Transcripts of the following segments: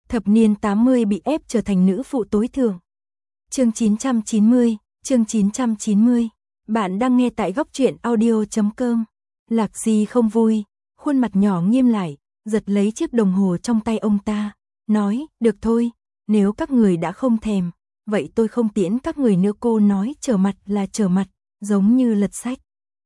Thập niên 80 bị ép trở thành nữ phụ tối thượng. Chương 990. Bạn đang nghe tại góc truyện audio.com. Lạc Di không vui, khuôn mặt nhỏ nghiêm lại, giật lấy chiếc đồng hồ trong tay ông ta, nói, được thôi, nếu các người đã không thèm, vậy tôi không tiễn các người nữa. Cô nói trở mặt là trở mặt, giống như lật sách.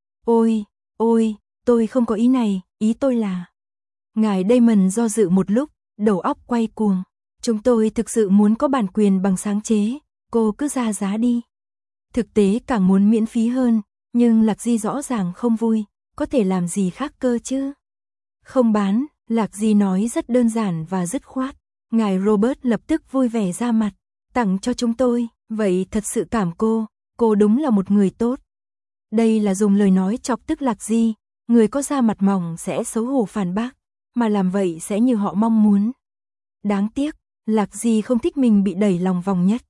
Ôi, tôi không có ý này, ý tôi là... Ngài Damon do dự một lúc, đầu óc quay cuồng. Chúng tôi thực sự muốn có bản quyền bằng sáng chế, cô cứ ra giá đi. Thực tế càng muốn miễn phí hơn, nhưng Lạc Di rõ ràng không vui, có thể làm gì khác cơ chứ? Không bán, Lạc Di nói rất đơn giản và dứt khoát. Ngài Robert lập tức vui vẻ ra mặt, tặng cho chúng tôi, vậy thật sự cảm cô đúng là một người tốt. Đây là dùng lời nói chọc tức Lạc Di, người có da mặt mỏng sẽ xấu hổ phản bác, mà làm vậy sẽ như họ mong muốn. Đáng tiếc, Lạc Di không thích mình bị đẩy lòng vòng nhất.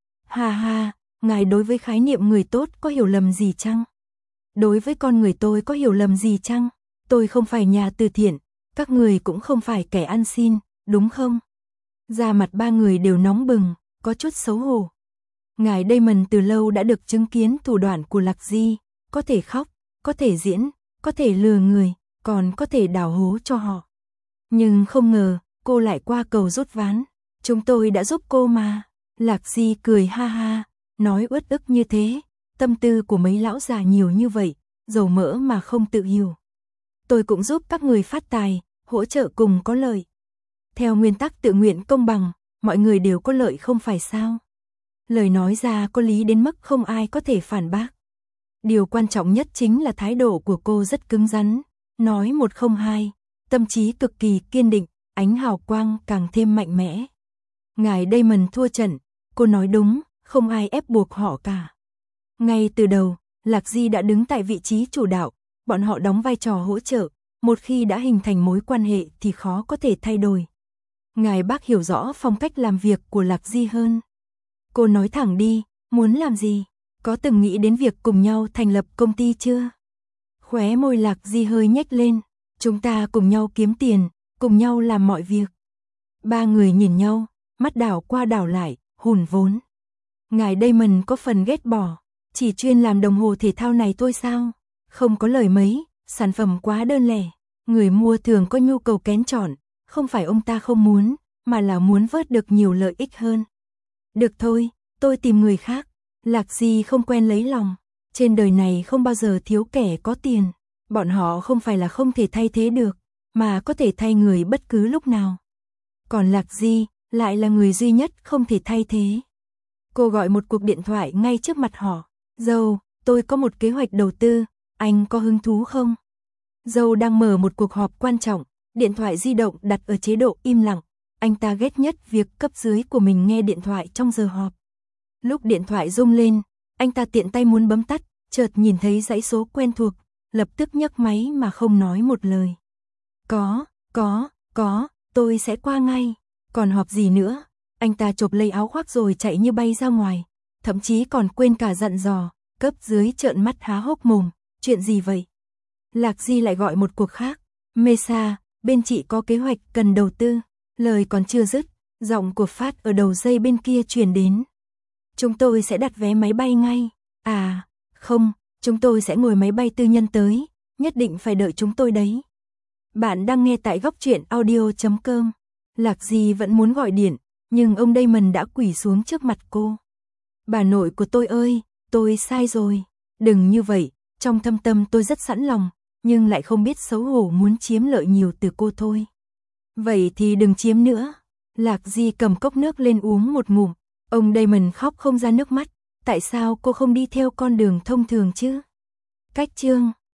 Ha, ngài đối với khái niệm người tốt có hiểu lầm gì chăng? Đối với con người tôi có hiểu lầm gì chăng? Tôi không phải nhà từ thiện, các người cũng không phải kẻ ăn xin, đúng không? Da mặt ba người đều nóng bừng, có chút xấu hổ. Ngài Damon từ lâu đã được chứng kiến thủ đoạn của Lạc Di, có thể khóc, có thể diễn, có thể lừa người, còn có thể đào hố cho họ. Nhưng không ngờ, cô lại qua cầu rút ván. Chúng tôi đã giúp cô mà. Lạc Di cười ha, nói uất ức như thế. Tâm tư của mấy lão già nhiều như vậy, dầu mỡ mà không tự hiểu. Tôi cũng giúp các người phát tài, hỗ trợ cùng có lợi. Theo nguyên tắc tự nguyện công bằng, mọi người đều có lợi không phải sao? Lời nói ra có lý đến mức không ai có thể phản bác. Điều quan trọng nhất chính là thái độ của cô rất cứng rắn, nói một không hai, tâm trí cực kỳ kiên định, ánh hào quang càng thêm mạnh mẽ. Ngài Damon thua trận, cô nói đúng, không ai ép buộc họ cả. Ngay từ đầu, Lạc Di đã đứng tại vị trí chủ đạo, bọn họ đóng vai trò hỗ trợ, một khi đã hình thành mối quan hệ thì khó có thể thay đổi. Ngài bác hiểu rõ phong cách làm việc của Lạc Di hơn. Cô nói thẳng đi, muốn làm gì? Có từng nghĩ đến việc cùng nhau thành lập công ty chưa? Khóe môi Lạc Di hơi nhếch lên, chúng ta cùng nhau kiếm tiền, cùng nhau làm mọi việc. Ba người nhìn nhau, mắt đảo qua đảo lại, hùn vốn. Ngài Damon có phần ghét bỏ, chỉ chuyên làm đồng hồ thể thao này thôi sao? Không có lời mấy, sản phẩm quá đơn lẻ, người mua thường có nhu cầu kén chọn, không phải ông ta không muốn, mà là muốn vớt được nhiều lợi ích hơn. Được thôi, tôi tìm người khác. Lạc Di không quen lấy lòng, trên đời này không bao giờ thiếu kẻ có tiền, bọn họ không phải là không thể thay thế được, mà có thể thay người bất cứ lúc nào. Còn Lạc Di lại là người duy nhất không thể thay thế. Cô gọi một cuộc điện thoại ngay trước mặt họ. Dâu, tôi có một kế hoạch đầu tư, anh có hứng thú không? Dâu đang mở một cuộc họp quan trọng, điện thoại di động đặt ở chế độ im lặng. Anh ta ghét nhất việc cấp dưới của mình nghe điện thoại trong giờ họp. Lúc điện thoại rung lên, anh ta tiện tay muốn bấm tắt, chợt nhìn thấy dãy số quen thuộc, lập tức nhấc máy mà không nói một lời. Có, tôi sẽ qua ngay. Còn họp gì nữa? Anh ta chộp lấy áo khoác rồi chạy như bay ra ngoài, thậm chí còn quên cả dặn dò. Cấp dưới trợn mắt há hốc mồm, chuyện gì vậy? Lạc Di lại gọi một cuộc khác. Mesa, bên chị có kế hoạch cần đầu tư. Lời còn chưa dứt, giọng của Phát ở đầu dây bên kia truyền đến. Chúng tôi sẽ đặt vé máy bay ngay. À, không, chúng tôi sẽ ngồi máy bay tư nhân tới, nhất định phải đợi chúng tôi đấy. Bạn đang nghe tại góc truyện audio.com. Lạc Di vẫn muốn gọi điện, nhưng ông Damon đã quỳ xuống trước mặt cô. Bà nội của tôi ơi, tôi sai rồi. Đừng như vậy, trong thâm tâm tôi rất sẵn lòng, nhưng lại không biết xấu hổ muốn chiếm lợi nhiều từ cô thôi. Vậy thì đừng chiếm nữa. Lạc Di cầm cốc nước lên uống một ngụm. Ông Damon khóc không ra nước mắt. Tại sao cô không đi theo con đường thông thường chứ? Cách chương